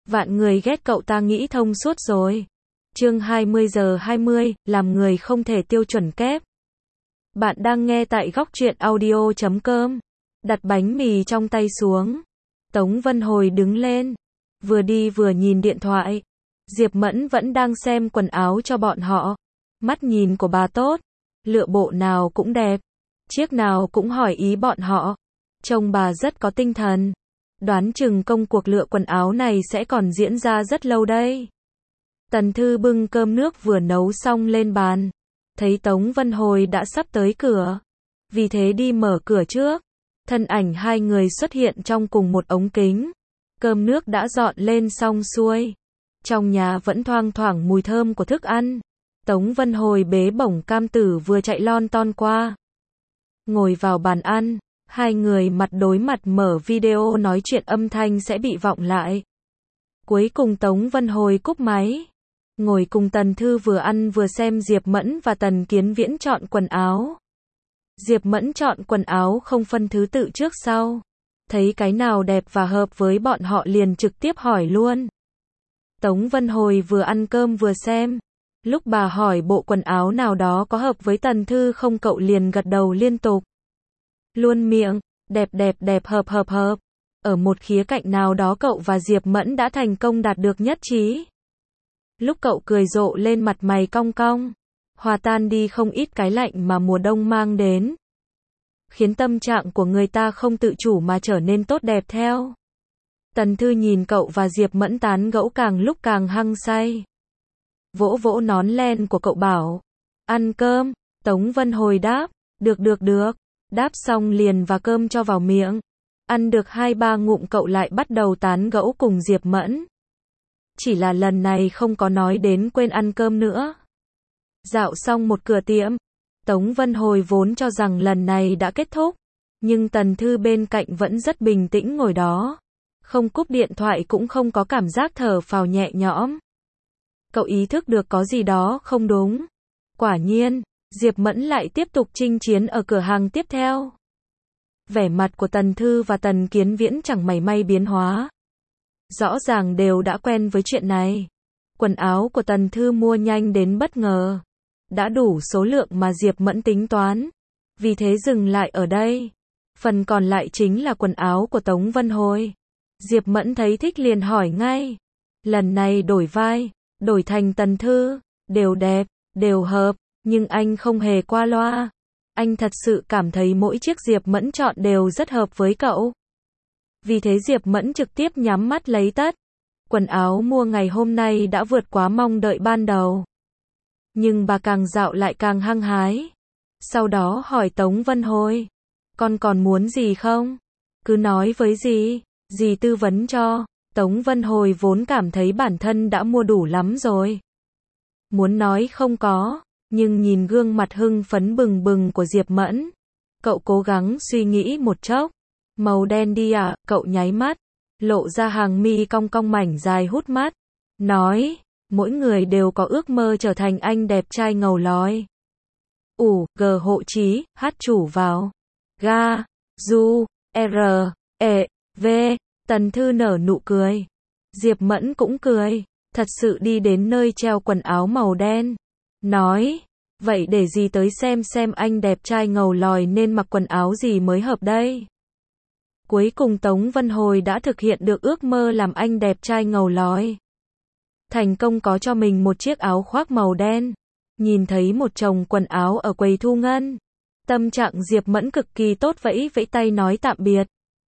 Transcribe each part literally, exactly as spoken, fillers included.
Vạn người ghét cậu ta nghĩ thông suốt rồi. Chương hai mươi giờ hai mươi, làm người không thể tiêu chuẩn kép. Bạn đang nghe tại góc truyện audio chấm com. Đặt bánh mì trong tay xuống. Tống Vân Hồi đứng lên. Vừa đi vừa nhìn điện thoại. Diệp Mẫn vẫn đang xem quần áo cho bọn họ. Mắt nhìn của bà tốt. Lựa bộ nào cũng đẹp. Chiếc nào cũng hỏi ý bọn họ. Trông bà rất có tinh thần. Đoán chừng công cuộc lựa quần áo này sẽ còn diễn ra rất lâu đây. Tần Thư bưng cơm nước vừa nấu xong lên bàn. Thấy Tống Vân Hồi đã sắp tới cửa. Vì thế đi mở cửa trước. Thân ảnh hai người xuất hiện trong cùng một ống kính. Cơm nước đã dọn lên xong xuôi. Trong nhà vẫn thoang thoảng mùi thơm của thức ăn. Tống Vân Hồi bế bổng cam tử vừa chạy lon ton qua. Ngồi vào bàn ăn. Hai người mặt đối mặt mở video nói chuyện, âm thanh sẽ bị vọng lại. Cuối cùng Tống Vân Hồi cúp máy. Ngồi cùng Tần Thư vừa ăn vừa xem Diệp Mẫn và Tần Kiến Viễn chọn quần áo. Diệp Mẫn chọn quần áo không phân thứ tự trước sau. Thấy cái nào đẹp và hợp với bọn họ liền trực tiếp hỏi luôn. Tống Vân Hồi vừa ăn cơm vừa xem. Lúc bà hỏi bộ quần áo nào đó có hợp với Tần Thư không, cậu liền gật đầu liên tục. Luôn miệng, đẹp đẹp đẹp, hợp hợp hợp. Ở một khía cạnh nào đó cậu và Diệp Mẫn đã thành công đạt được nhất trí. Lúc cậu cười rộ lên, mặt mày cong cong, hòa tan đi không ít cái lạnh mà mùa đông mang đến. Khiến tâm trạng của người ta không tự chủ mà trở nên tốt đẹp theo. Tần Thư nhìn cậu và Diệp Mẫn tán gẫu càng lúc càng hăng say. Vỗ vỗ nón len của cậu bảo, ăn cơm. Tống Vân Hồi đáp, được được được. Đáp xong liền và cơm cho vào miệng. Ăn được hai ba ngụm cậu lại bắt đầu tán gẫu cùng Diệp Mẫn. Chỉ là lần này không có nói đến quên ăn cơm nữa. Dạo xong một cửa tiệm. Tống Vân Hồi vốn cho rằng lần này đã kết thúc. Nhưng Tần Thư bên cạnh vẫn rất bình tĩnh ngồi đó. Không cúp điện thoại cũng không có cảm giác thở phào nhẹ nhõm. Cậu ý thức được có gì đó không đúng. Quả nhiên, Diệp Mẫn lại tiếp tục chinh chiến ở cửa hàng tiếp theo. Vẻ mặt của Tần Thư và Tần Kiến Viễn chẳng mảy may biến hóa. Rõ ràng đều đã quen với chuyện này. Quần áo của Tần Thư mua nhanh đến bất ngờ. Đã đủ số lượng mà Diệp Mẫn tính toán. Vì thế dừng lại ở đây. Phần còn lại chính là quần áo của Tống Vân Hồi. Diệp Mẫn thấy thích liền hỏi ngay. Lần này đổi vai, đổi thành Tần Thư, đều đẹp, đều hợp. Nhưng anh không hề qua loa. Anh thật sự cảm thấy mỗi chiếc Diệp Mẫn chọn đều rất hợp với cậu. Vì thế Diệp Mẫn trực tiếp nhắm mắt lấy tất. Quần áo mua ngày hôm nay đã vượt quá mong đợi ban đầu. Nhưng bà càng dạo lại càng hăng hái. Sau đó hỏi Tống Vân Hồi. Con còn muốn gì không? Cứ nói với dì, dì tư vấn cho. Tống Vân Hồi vốn cảm thấy bản thân đã mua đủ lắm rồi. Muốn nói không có. Nhưng nhìn gương mặt hưng phấn bừng bừng của Diệp Mẫn. Cậu cố gắng suy nghĩ một chốc. Màu đen đi à, cậu nháy mắt. Lộ ra hàng mi cong cong mảnh dài hút mắt. Nói, mỗi người đều có ước mơ trở thành anh đẹp trai ngầu lòi. Ủ, G hộ trí, hát chủ vào. Ga, Du, R, E, V. Tần Thư nở nụ cười. Diệp Mẫn cũng cười. Thật sự đi đến nơi treo quần áo màu đen. Nói, vậy để gì tới xem xem anh đẹp trai ngầu lòi nên mặc quần áo gì mới hợp đây. Cuối cùng Tống Vân Hồi đã thực hiện được ước mơ làm anh đẹp trai ngầu lòi. Thành công có cho mình một chiếc áo khoác màu đen. Nhìn thấy một chồng quần áo ở quầy thu ngân. Tâm trạng Diệp Mẫn cực kỳ tốt, vẫy vẫy tay nói tạm biệt.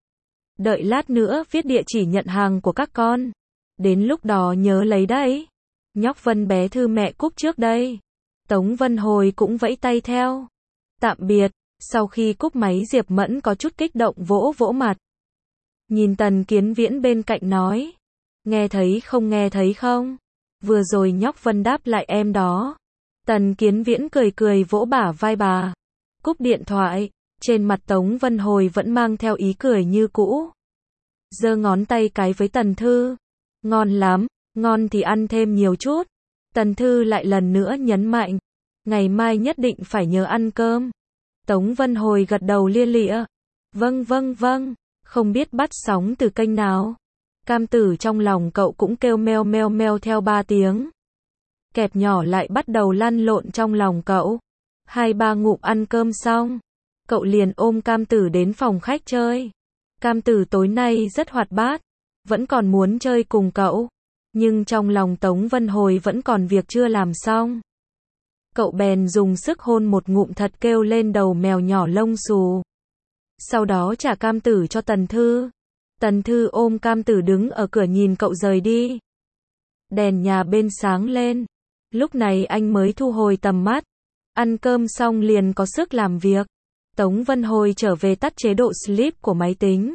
Đợi lát nữa viết địa chỉ nhận hàng của các con. Đến lúc đó nhớ lấy đấy. Nhóc Vân bé Thư mẹ cúp trước đây. Tống Vân Hồi cũng vẫy tay theo. Tạm biệt. Sau khi cúp máy Diệp Mẫn có chút kích động vỗ vỗ mặt. Nhìn Tần Kiến Viễn bên cạnh nói. Nghe thấy không, nghe thấy không? Vừa rồi nhóc Vân đáp lại em đó. Tần Kiến Viễn cười cười vỗ bả vai bà. Cúp điện thoại. Trên mặt Tống Vân Hồi vẫn mang theo ý cười như cũ. Giơ ngón tay cái với Tần Thư. Ngon lắm. Ngon thì ăn thêm nhiều chút. Tần Thư lại lần nữa nhấn mạnh. Ngày mai nhất định phải nhớ ăn cơm. Tống Vân Hồi gật đầu lia lịa. Vâng vâng vâng. Không biết bắt sóng từ kênh nào. Cam tử trong lòng cậu cũng kêu meo meo meo theo ba tiếng. Kẹp nhỏ lại bắt đầu lăn lộn trong lòng cậu. Hai ba ngụm ăn cơm xong, cậu liền ôm Cam tử đến phòng khách chơi. Cam tử tối nay rất hoạt bát, vẫn còn muốn chơi cùng cậu. Nhưng trong lòng Tống Vân Hồi vẫn còn việc chưa làm xong. Cậu bèn dùng sức hôn một ngụm thật kêu lên đầu mèo nhỏ lông xù. Sau đó trả Cam tử cho Tần Thư. Tần Thư ôm Cam tử đứng ở cửa nhìn cậu rời đi. Đèn nhà bên sáng lên. Lúc này anh mới thu hồi tầm mắt. Ăn cơm xong liền có sức làm việc. Tống Vân Hồi trở về tắt chế độ sleep của máy tính.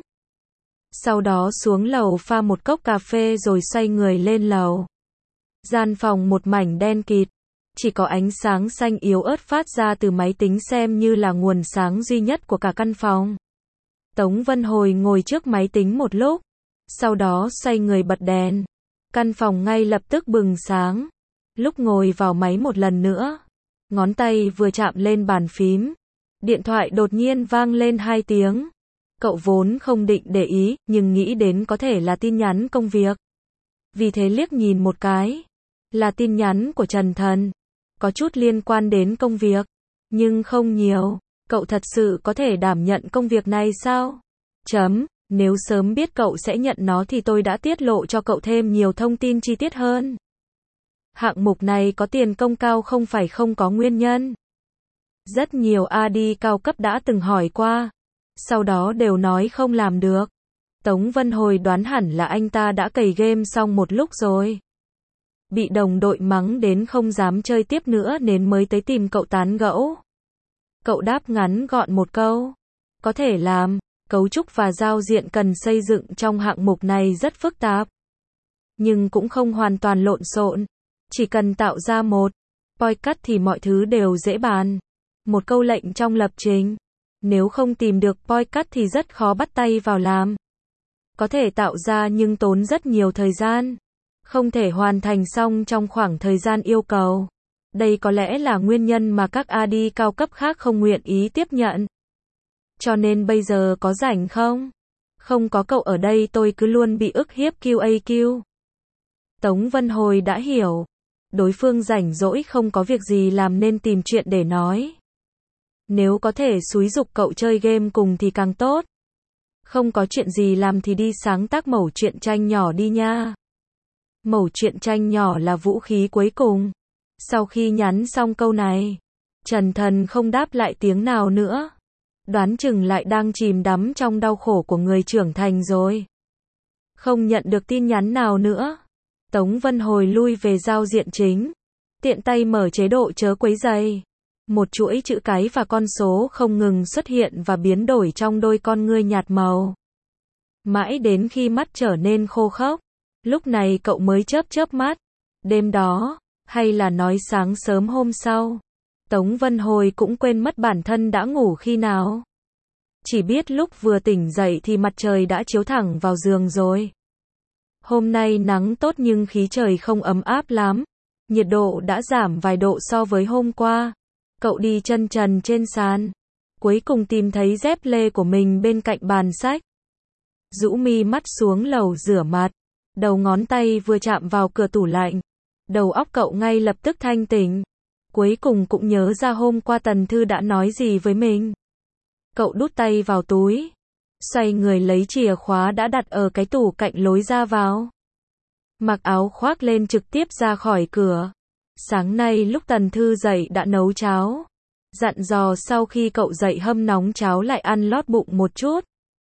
Sau đó xuống lầu pha một cốc cà phê rồi xoay người lên lầu. Gian phòng một mảnh đen kịt. Chỉ có ánh sáng xanh yếu ớt phát ra từ máy tính xem như là nguồn sáng duy nhất của cả căn phòng. Tống Vân Hồi ngồi trước máy tính một lúc. Sau đó xoay người bật đèn. Căn phòng ngay lập tức bừng sáng. Lúc ngồi vào máy một lần nữa, ngón tay vừa chạm lên bàn phím, điện thoại đột nhiên vang lên hai tiếng. Cậu vốn không định để ý, nhưng nghĩ đến có thể là tin nhắn công việc. Vì thế liếc nhìn một cái, là tin nhắn của Trần Thần, có chút liên quan đến công việc, nhưng không nhiều. Cậu thật sự có thể đảm nhận công việc này sao? Chấm, nếu sớm biết cậu sẽ nhận nó thì tôi đã tiết lộ cho cậu thêm nhiều thông tin chi tiết hơn. Hạng mục này có tiền công cao không phải không có nguyên nhân. Rất nhiều a đê cao cấp đã từng hỏi qua, sau đó đều nói không làm được. Tống Vân Hồi đoán hẳn là anh ta đã cày game xong một lúc rồi. Bị đồng đội mắng đến không dám chơi tiếp nữa nên mới tới tìm cậu tán gẫu. Cậu đáp ngắn gọn một câu. Có thể làm, cấu trúc và giao diện cần xây dựng trong hạng mục này rất phức tạp. Nhưng cũng không hoàn toàn lộn xộn. Chỉ cần tạo ra một podcast thì mọi thứ đều dễ bàn. Một câu lệnh trong lập trình. Nếu không tìm được podcast thì rất khó bắt tay vào làm. Có thể tạo ra nhưng tốn rất nhiều thời gian. Không thể hoàn thành xong trong khoảng thời gian yêu cầu. Đây có lẽ là nguyên nhân mà các a đê cao cấp khác không nguyện ý tiếp nhận. Cho nên bây giờ có rảnh không? Không có cậu ở đây tôi cứ luôn bị ức hiếp quy a quy. Tống Vân Hồi đã hiểu. Đối phương rảnh rỗi không có việc gì làm nên tìm chuyện để nói. Nếu có thể xúi giục cậu chơi game cùng thì càng tốt. Không có chuyện gì làm thì đi sáng tác mẩu truyện tranh nhỏ đi nha. Mẩu truyện tranh nhỏ là vũ khí cuối cùng. Sau khi nhắn xong câu này, Trần Thần không đáp lại tiếng nào nữa. Đoán chừng lại đang chìm đắm trong đau khổ của người trưởng thành rồi. Không nhận được tin nhắn nào nữa. Tống Vân Hồi lui về giao diện chính. Tiện tay mở chế độ chớ quấy rầy. Một chuỗi chữ cái và con số không ngừng xuất hiện và biến đổi trong đôi con ngươi nhạt màu. Mãi đến khi mắt trở nên khô khốc. Lúc này cậu mới chớp chớp mắt. Đêm đó, hay là nói sáng sớm hôm sau. Tống Vân Hồi cũng quên mất bản thân đã ngủ khi nào. Chỉ biết lúc vừa tỉnh dậy thì mặt trời đã chiếu thẳng vào giường rồi. Hôm nay nắng tốt nhưng khí trời không ấm áp lắm. Nhiệt độ đã giảm vài độ so với hôm qua. Cậu đi chân trần trên sàn. Cuối cùng tìm thấy dép lê của mình bên cạnh bàn sách. Rũ mi mắt xuống lầu rửa mặt. Đầu ngón tay vừa chạm vào cửa tủ lạnh. Đầu óc cậu ngay lập tức thanh tỉnh. Cuối cùng cũng nhớ ra hôm qua Tần Thư đã nói gì với mình. Cậu đút tay vào túi. Xoay người lấy chìa khóa đã đặt ở cái tủ cạnh lối ra vào. Mặc áo khoác lên trực tiếp ra khỏi cửa. Sáng nay lúc Tần Thư dậy đã nấu cháo. Dặn dò sau khi cậu dậy hâm nóng cháo lại ăn lót bụng một chút.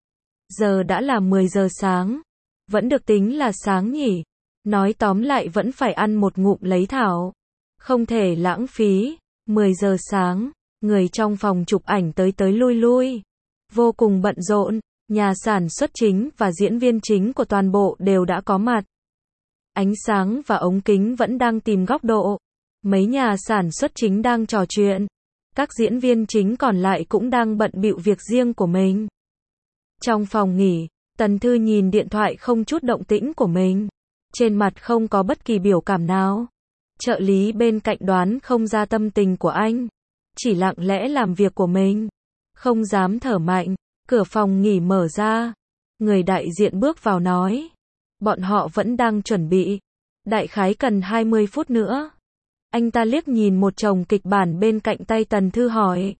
Giờ đã là mười giờ sáng. Vẫn được tính là sáng nhỉ. Nói tóm lại vẫn phải ăn một ngụm lấy thảo. Không thể lãng phí. mười giờ sáng, người trong phòng chụp ảnh tới tới lui lui. Vô cùng bận rộn. Nhà sản xuất chính và diễn viên chính của toàn bộ đều đã có mặt. Ánh sáng và ống kính vẫn đang tìm góc độ. Mấy nhà sản xuất chính đang trò chuyện. Các diễn viên chính còn lại cũng đang bận bịu việc riêng của mình. Trong phòng nghỉ, Tần Thư nhìn điện thoại không chút động tĩnh của mình. Trên mặt không có bất kỳ biểu cảm nào. Trợ lý bên cạnh đoán không ra tâm tình của anh. Chỉ lặng lẽ làm việc của mình. Không dám thở mạnh. Cửa phòng nghỉ mở ra. Người đại diện bước vào nói. Bọn họ vẫn đang chuẩn bị. Đại khái cần hai mươi phút nữa. Anh ta liếc nhìn một chồng kịch bản bên cạnh tay Tần Thư hỏi.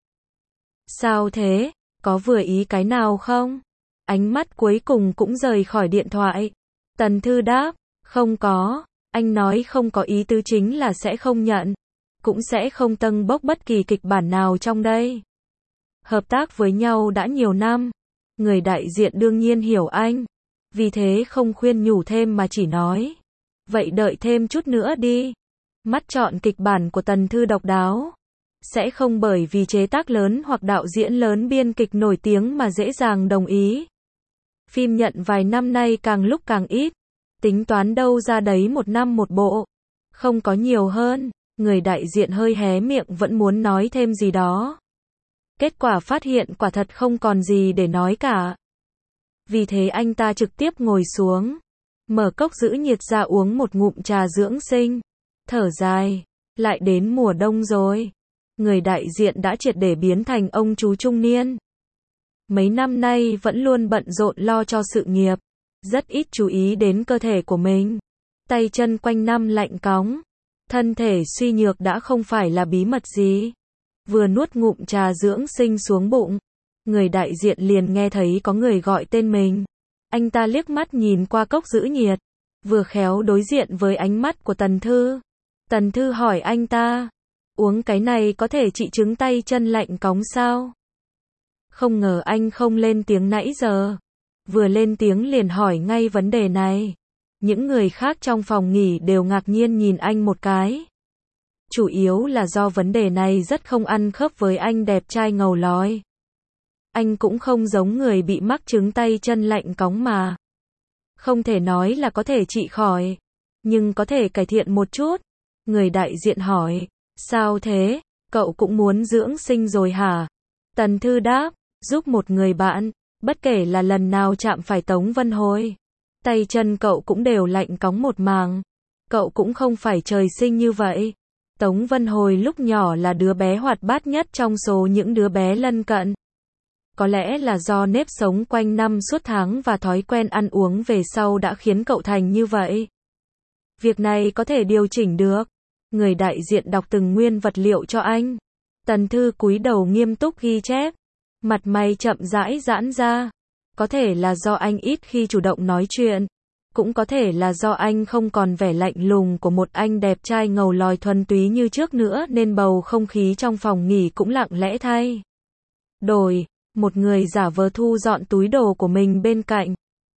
Sao thế? Có vừa ý cái nào không? Ánh mắt cuối cùng cũng rời khỏi điện thoại. Tần Thư đáp. Không có. Anh nói không có ý tứ chính là sẽ không nhận. Cũng sẽ không tâng bốc bất kỳ kịch bản nào trong đây. Hợp tác với nhau đã nhiều năm. Người đại diện đương nhiên hiểu anh. Vì thế không khuyên nhủ thêm mà chỉ nói. Vậy đợi thêm chút nữa đi. Mắt chọn kịch bản của Tần Thư độc đáo. Sẽ không bởi vì chế tác lớn hoặc đạo diễn lớn biên kịch nổi tiếng mà dễ dàng đồng ý. Phim nhận vài năm nay càng lúc càng ít. Tính toán đâu ra đấy một năm một bộ. Không có nhiều hơn. Người đại diện hơi hé miệng vẫn muốn nói thêm gì đó. Kết quả phát hiện quả thật không còn gì để nói cả. Vì thế anh ta trực tiếp ngồi xuống. Mở cốc giữ nhiệt ra uống một ngụm trà dưỡng sinh. Thở dài. Lại đến mùa đông rồi. Người đại diện đã triệt để biến thành ông chú trung niên. Mấy năm nay vẫn luôn bận rộn lo cho sự nghiệp. Rất ít chú ý đến cơ thể của mình. Tay chân quanh năm lạnh cóng. Thân thể suy nhược đã không phải là bí mật gì. Vừa nuốt ngụm trà dưỡng sinh xuống bụng. Người đại diện liền nghe thấy có người gọi tên mình. Anh ta liếc mắt nhìn qua cốc giữ nhiệt. Vừa khéo đối diện với ánh mắt của Tần Thư. Tần Thư hỏi anh ta. Uống cái này có thể trị chứng tay chân lạnh cóng sao? Không ngờ anh không lên tiếng nãy giờ. Vừa lên tiếng liền hỏi ngay vấn đề này. Những người khác trong phòng nghỉ đều ngạc nhiên nhìn anh một cái. Chủ yếu là do vấn đề này rất không ăn khớp với anh đẹp trai ngầu lói. Anh cũng không giống người bị mắc chứng tay chân lạnh cóng mà. Không thể nói là có thể trị khỏi. Nhưng có thể cải thiện một chút. Người đại diện hỏi. Sao thế? Cậu cũng muốn dưỡng sinh rồi hả? Tần Thư đáp. Giúp một người bạn. Bất kể là lần nào chạm phải Tống Vân Hồi. Tay chân cậu cũng đều lạnh cóng một màng. Cậu cũng không phải trời sinh như vậy. Tống Vân Hồi lúc nhỏ là đứa bé hoạt bát nhất trong số những đứa bé lân cận. Có lẽ là do nếp sống quanh năm suốt tháng và thói quen ăn uống về sau đã khiến cậu thành như vậy. Việc này có thể điều chỉnh được. Người đại diện đọc từng nguyên vật liệu cho anh. Tần Thư cúi đầu nghiêm túc ghi chép. Mặt mày chậm rãi giãn ra. Có thể là do anh ít khi chủ động nói chuyện. Cũng có thể là do anh không còn vẻ lạnh lùng của một anh đẹp trai ngầu lòi thuần túy như trước nữa nên bầu không khí trong phòng nghỉ cũng lặng lẽ thay đổi. Một người giả vờ thu dọn túi đồ của mình bên cạnh.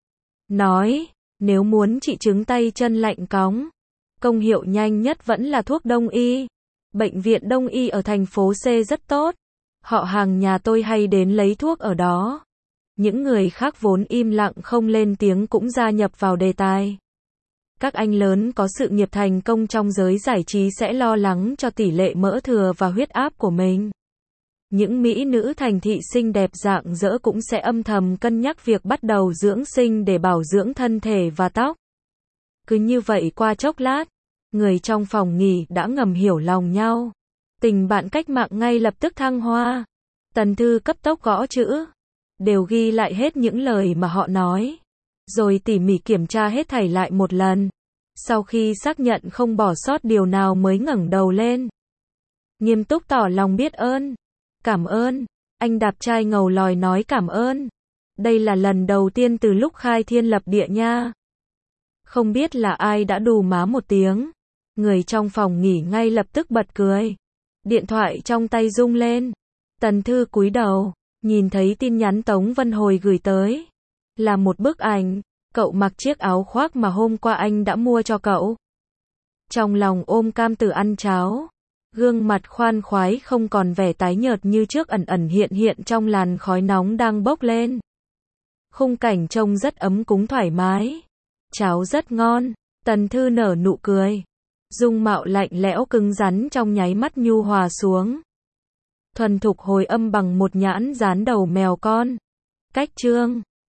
Nói, nếu muốn trị chứng tay chân lạnh cóng, công hiệu nhanh nhất vẫn là thuốc đông y. Bệnh viện đông y ở thành phố C rất tốt. Họ hàng nhà tôi hay đến lấy thuốc ở đó. Những người khác vốn im lặng không lên tiếng cũng gia nhập vào đề tài. Các anh lớn có sự nghiệp thành công trong giới giải trí sẽ lo lắng cho tỷ lệ mỡ thừa và huyết áp của mình. Những mỹ nữ thành thị xinh đẹp rạng rỡ cũng sẽ âm thầm cân nhắc việc bắt đầu dưỡng sinh để bảo dưỡng thân thể và tóc. Cứ như vậy qua chốc lát, người trong phòng nghỉ đã ngầm hiểu lòng nhau. Tình bạn cách mạng ngay lập tức thăng hoa. Tần Thư cấp tốc gõ chữ. Đều ghi lại hết những lời mà họ nói. Rồi tỉ mỉ kiểm tra hết thảy lại một lần. Sau khi xác nhận không bỏ sót điều nào mới ngẩng đầu lên. Nghiêm túc tỏ lòng biết ơn. Cảm ơn. Anh đạp trai ngầu lòi nói cảm ơn. Đây là lần đầu tiên từ lúc khai thiên lập địa nha. Không biết là ai đã đù má một tiếng. Người trong phòng nghỉ ngay lập tức bật cười. Điện thoại trong tay rung lên. Tần Thư cúi đầu, nhìn thấy tin nhắn Tống Vân Hồi gửi tới. Là một bức ảnh, cậu mặc chiếc áo khoác mà hôm qua anh đã mua cho cậu. Trong lòng ôm cam tử ăn cháo. Gương mặt khoan khoái không còn vẻ tái nhợt như trước ẩn ẩn hiện hiện trong làn khói nóng đang bốc lên. Khung cảnh trông rất ấm cúng thoải mái. Cháo rất ngon, Tần Thư nở nụ cười. Dung mạo lạnh lẽo cứng rắn trong nháy mắt nhu hòa xuống. Thuần thục hồi âm bằng một nhãn dán đầu mèo con. Cách chương